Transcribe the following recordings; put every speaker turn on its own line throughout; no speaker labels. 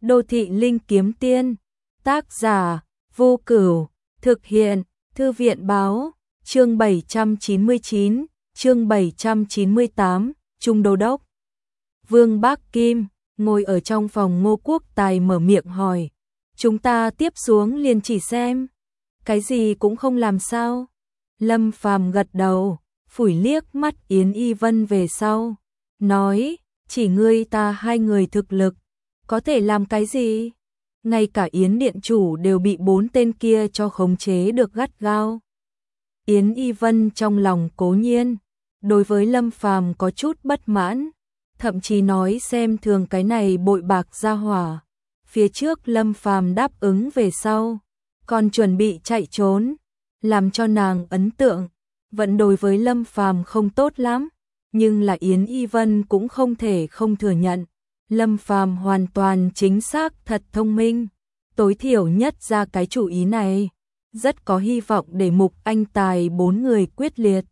Đô thị linh kiếm tiên, tác giả, Vô Cửu, thực hiện, Thư viện báo, chương 799, chương 798, Trung Đô Đốc. Vương Bác Kim, ngồi ở trong phòng Ngô Quốc Tài mở miệng hỏi. Chúng ta tiếp xuống liền chỉ xem. Cái gì cũng không làm sao? Lâm Phàm gật đầu, phủi liếc mắt Yến Y Vân về sau. Nói, chỉ ngươi ta hai người thực lực. Có thể làm cái gì? Ngay cả Yến Điện Chủ đều bị 4 tên kia cho khống chế được gắt gao. Yến Y Vân trong lòng cố nhiên, đối với Lâm Phàm có chút bất mãn, thậm chí nói xem thường cái này bội bạc gia hỏa. Phía trước Lâm Phàm đáp ứng về sau, còn chuẩn bị chạy trốn, làm cho nàng ấn tượng, vẫn đối với Lâm Phàm không tốt lắm, nhưng là Yến Y Vân cũng không thể không thừa nhận. Lâm Phàm hoàn toàn chính xác thật thông minh, tối thiểu nhất ra cái chủ ý này, rất có hy vọng để Mục Anh Tài 4 người quyết liệt.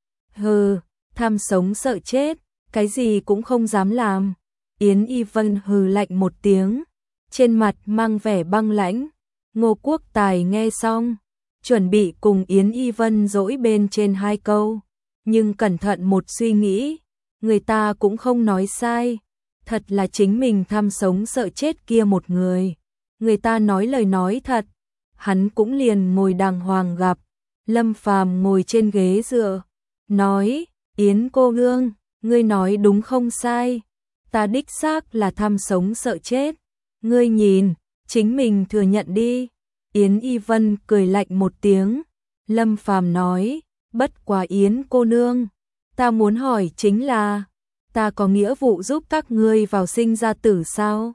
Hừ, tham sống sợ chết, cái gì cũng không dám làm. Yến Y Vân hừ lạnh một tiếng, trên mặt mang vẻ băng lãnh. Ngô Quốc Tài nghe xong, chuẩn bị cùng Yến Y Vân dỗi bên trên 2 câu, nhưng cẩn thận một suy nghĩ, người ta cũng không nói sai. Thật là chính mình tham sống sợ chết kia một người. Người ta nói lời nói thật, hắn cũng liền ngồi đàng hoàng gặp. Lâm Phàm ngồi trên ghế dựa, nói, Yến cô nương, ngươi nói đúng không sai. Ta đích xác là tham sống sợ chết. Ngươi nhìn, chính mình thừa nhận đi. Yến Y Vân cười lạnh một tiếng. Lâm Phàm nói, bất quá Yến cô nương, ta muốn hỏi chính là, ta có nghĩa vụ giúp các ngươi vào sinh ra tử sao?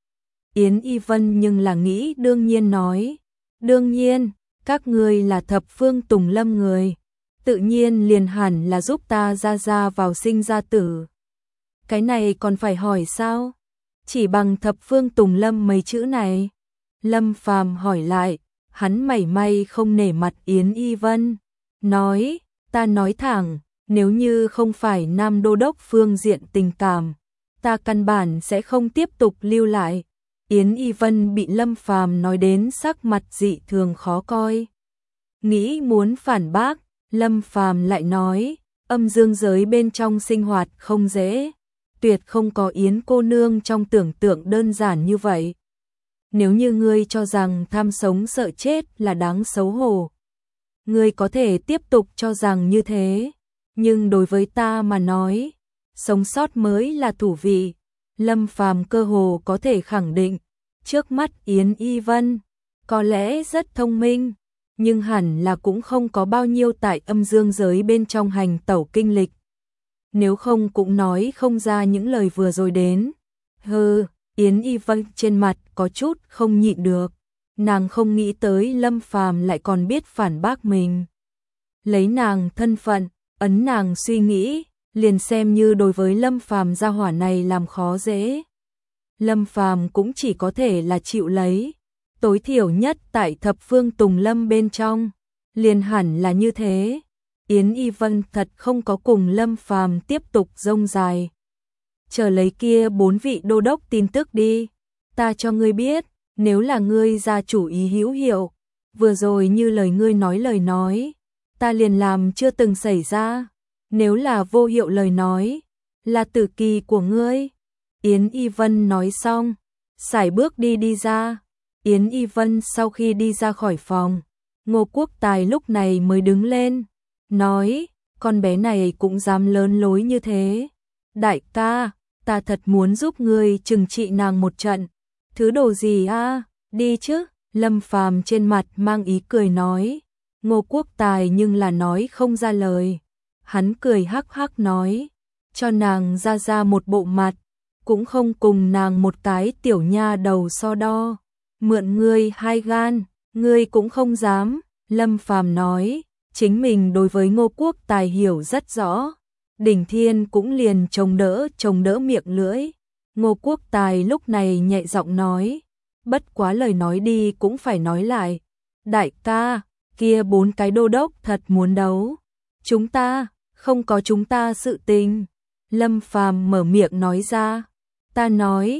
Yến Y Vân nhưng là nghĩ đương nhiên nói, đương nhiên, các ngươi là thập phương Tùng Lâm người, tự nhiên liền hẳn là giúp ta ra vào sinh ra tử. Cái này còn phải hỏi sao? Chỉ bằng thập phương Tùng Lâm mấy chữ này? Lâm Phàm hỏi lại, hắn mảy may không nể mặt Yến Y Vân, nói, ta nói thẳng, nếu như không phải Nam Đô Đốc phương diện tình cảm, ta căn bản sẽ không tiếp tục lưu lại. Yến Y Vân bị Lâm Phàm nói đến sắc mặt dị thường khó coi. Nghĩ muốn phản bác, Lâm Phàm lại nói, âm dương giới bên trong sinh hoạt không dễ, tuyệt không có Yến cô nương trong tưởng tượng đơn giản như vậy. Nếu như ngươi cho rằng tham sống sợ chết là đáng xấu hổ, ngươi có thể tiếp tục cho rằng như thế. Nhưng đối với ta mà nói, sống sót mới là thủ vị. Lâm Phàm cơ hồ có thể khẳng định, trước mắt Yến Y Vân, có lẽ rất thông minh, nhưng hẳn là cũng không có bao nhiêu tại âm dương giới bên trong hành tẩu kinh lịch. Nếu không cũng nói không ra những lời vừa rồi đến. Hừ, Yến Y Vân trên mặt có chút không nhịn được. Nàng không nghĩ tới Lâm Phàm lại còn biết phản bác mình. Lấy nàng thân phận, ấn nàng suy nghĩ, liền xem như đối với Lâm Phàm gia hỏa này làm khó dễ. Lâm Phàm cũng chỉ có thể là chịu lấy, tối thiểu nhất tại thập phương Tùng Lâm bên trong, liền hẳn là như thế. Yến Y Vân thật không có cùng Lâm Phàm tiếp tục rông dài. Chờ lấy kia 4 vị đô đốc tin tức đi, ta cho ngươi biết, nếu là ngươi ra chủ ý hữu hiệu, vừa rồi như lời ngươi nói lời nói, ta liền làm chưa từng xảy ra. Nếu là vô hiệu lời nói, là tử kỳ của ngươi. Yến Y Vân nói xong, sải bước đi ra. Yến Y Vân sau khi đi ra khỏi phòng, Ngô Quốc Tài lúc này mới đứng lên, nói, con bé này cũng dám lớn lối như thế. Đại ca, ta thật muốn giúp ngươi trừng trị nàng một trận. Thứ đồ gì a? Đi chứ. Lâm Phàm trên mặt mang ý cười nói. Ngô Quốc Tài nhưng là nói không ra lời. Hắn cười hắc hắc nói, cho nàng ra một bộ mặt, cũng không cùng nàng một cái tiểu nha đầu so đo. Mượn ngươi 2 gan, ngươi cũng không dám. Lâm Phàm nói, chính mình đối với Ngô Quốc Tài hiểu rất rõ. Đỉnh Thiên cũng liền chống đỡ miệng lưỡi. Ngô Quốc Tài lúc này nhẹ giọng nói, bất quá lời nói đi cũng phải nói lại. Đại ca, kia 4 cái đô đốc thật muốn đấu. Chúng ta, không có chúng ta sự tình. Lâm Phàm mở miệng nói ra. Ta nói,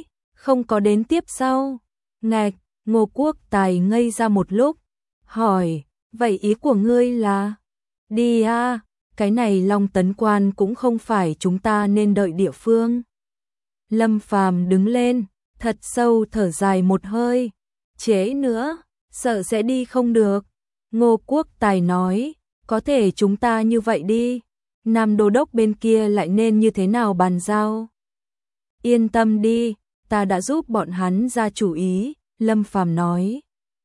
không có đến tiếp sau. Ngạch, Ngô Quốc Tài ngây ra một lúc, hỏi, vậy ý của ngươi là, đi à, cái này Long Tấn Quan cũng không phải chúng ta nên đợi địa phương. Lâm Phàm đứng lên, thật sâu thở dài một hơi, trễ nữa, sợ sẽ đi không được. Ngô Quốc Tài nói, có thể chúng ta như vậy đi, Nam Đô Đốc bên kia lại nên như thế nào bàn giao. Yên tâm đi, ta đã giúp bọn hắn ra chủ ý, Lâm Phàm nói.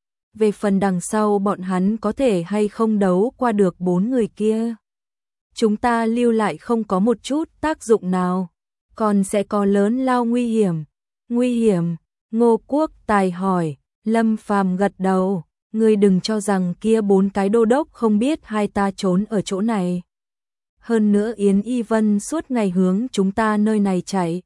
Về phần đằng sau bọn hắn có thể hay không đấu qua được 4 người kia, chúng ta lưu lại không có một chút tác dụng nào, còn sẽ có lớn lao nguy hiểm. Nguy hiểm? Ngô Quốc Tài hỏi. Lâm Phàm gật đầu, ngươi đừng cho rằng kia 4 cái đô đốc không biết hai ta trốn ở chỗ này. Hơn nữa Yến Y Vân suốt ngày hướng chúng ta nơi này chạy.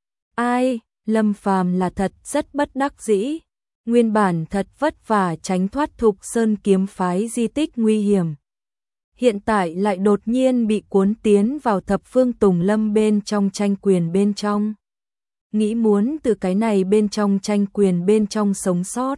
Ai? Lâm Phàm là thật rất bất đắc dĩ. Nguyên bản thật vất vả tránh thoát Thục Sơn kiếm phái di tích nguy hiểm, hiện tại lại đột nhiên bị cuốn tiến vào Thập Phương Tùng Lâm bên trong tranh quyền bên trong. Nghĩ muốn từ cái này bên trong tranh quyền bên trong sống sót,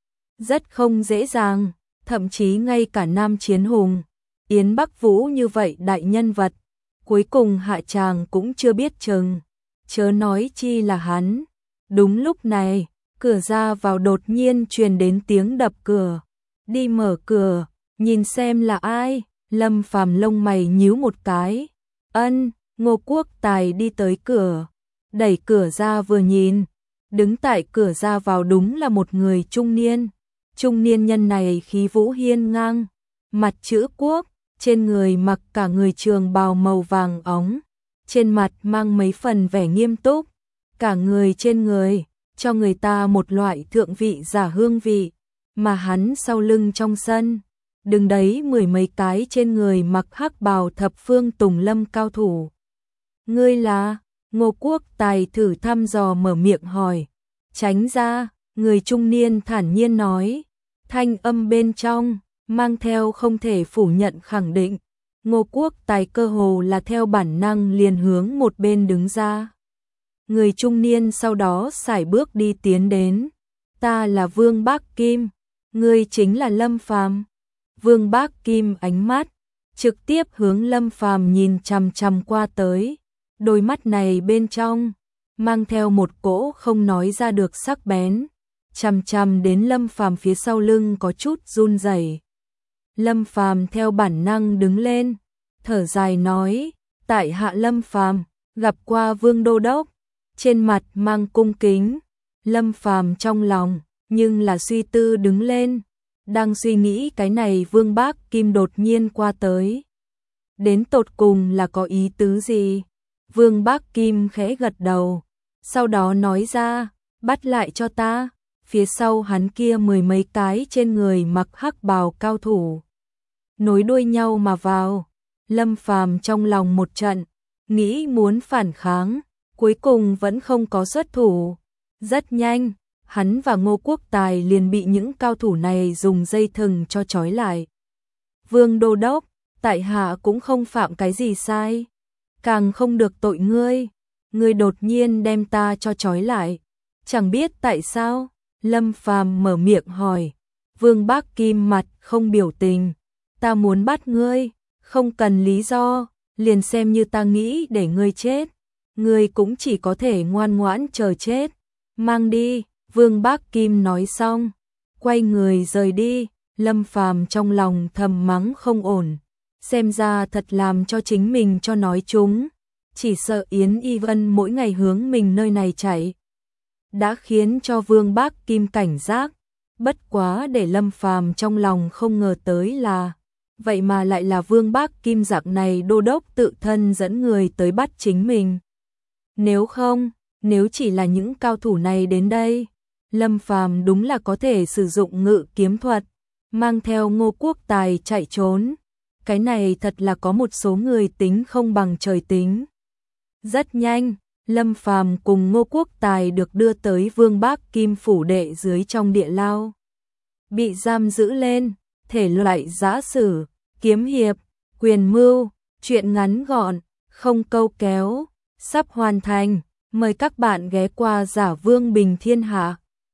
rất không dễ dàng, thậm chí ngay cả Nam Chiến Hùng, Yến Bắc Vũ như vậy đại nhân vật, cuối cùng hạ tràng cũng chưa biết chừng, chớ nói chi là hắn. Đúng lúc này, cửa ra vào đột nhiên truyền đến tiếng đập cửa. Đi mở cửa, nhìn xem là ai. Lâm Phàm lông mày nhíu một cái. Ân, Ngô Quốc Tài đi tới cửa, đẩy cửa ra vừa nhìn, đứng tại cửa ra vào đúng là một người trung niên. Trung niên nhân này khí vũ hiên ngang, mặt chữ quốc, trên người mặc cả người trường bào màu vàng óng, trên mặt mang mấy phần vẻ nghiêm túc, cả người trên người cho người ta một loại thượng vị giả hương vị, mà hắn sau lưng trong sân, đứng đấy 10 mấy cái trên người mặc hắc bào Thập Phương Tùng Lâm cao thủ. Ngươi là? Ngô Quốc Tài thử thăm dò mở miệng hỏi. Tránh ra, người trung niên thản nhiên nói, thanh âm bên trong mang theo không thể phủ nhận khẳng định. Ngô Quốc Tài cơ hồ là theo bản năng liền hướng một bên đứng ra. Người trung niên sau đó sải bước đi tiến đến. Ta là Vương Bác Kim, ngươi chính là Lâm Phàm. Vương Bác Kim ánh mắt trực tiếp hướng Lâm Phàm nhìn chằm chằm qua tới. Đôi mắt này bên trong mang theo một cỗ không nói ra được sắc bén, chằm chằm đến Lâm Phàm phía sau lưng có chút run rẩy. Lâm Phàm theo bản năng đứng lên, thở dài nói, tại hạ Lâm Phàm, gặp qua Vương Đô Đốc. Trên mặt mang cung kính. Lâm Phàm trong lòng nhưng là suy tư đứng lên, đang suy nghĩ cái này Vương Bác Kim đột nhiên qua tới, đến tột cùng là có ý tứ gì. Vương Bác Kim khẽ gật đầu, sau đó nói ra, bắt lại cho ta. Phía sau hắn kia 10 mấy cái trên người mặc hắc bào cao thủ nối đuôi nhau mà vào. Lâm Phàm trong lòng một trận, nghĩ muốn phản kháng, cuối cùng vẫn không có xuất thủ. Rất nhanh, hắn và Ngô Quốc Tài liền bị những cao thủ này dùng dây thừng cho trói lại. Vương Đô Đốc, tại hạ cũng không phạm cái gì sai, càng không được tội ngươi. Ngươi đột nhiên đem ta cho trói lại, chẳng biết tại sao. Lâm Phàm mở miệng hỏi. Vương Bác Kim mặt không biểu tình. Ta muốn bắt ngươi, không cần lý do, liền xem như ta nghĩ để ngươi chết, ngươi cũng chỉ có thể ngoan ngoãn chờ chết. Mang đi. Vương Bác Kim nói xong, quay người rời đi. Lâm Phàm trong lòng thầm mắng không ổn, xem ra thật làm cho chính mình cho nói chúng, chỉ sợ Yến Y Vân mỗi ngày hướng mình nơi này chạy, đã khiến cho Vương Bác Kim cảnh giác. Bất quá để Lâm Phàm trong lòng không ngờ tới là, vậy mà lại là Vương Bác Kim dạng này đô đốc tự thân dẫn người tới bắt chính mình. Nếu chỉ là những cao thủ này đến đây, Lâm Phàm đúng là có thể sử dụng ngự kiếm thuật, mang theo Ngô Quốc Tài chạy trốn. Cái này thật là có một số người tính không bằng trời tính. Rất nhanh, Lâm Phàm cùng Ngô Quốc Tài được đưa tới Vương Bác Kim phủ đệ dưới trong địa lao. Bị giam giữ lên, thể loại giã sử, kiếm hiệp, quyền mưu, chuyện ngắn gọn, không câu kéo, sắp hoàn thành. Mời các bạn ghé qua Giả Vương Bình Thiên Hạ.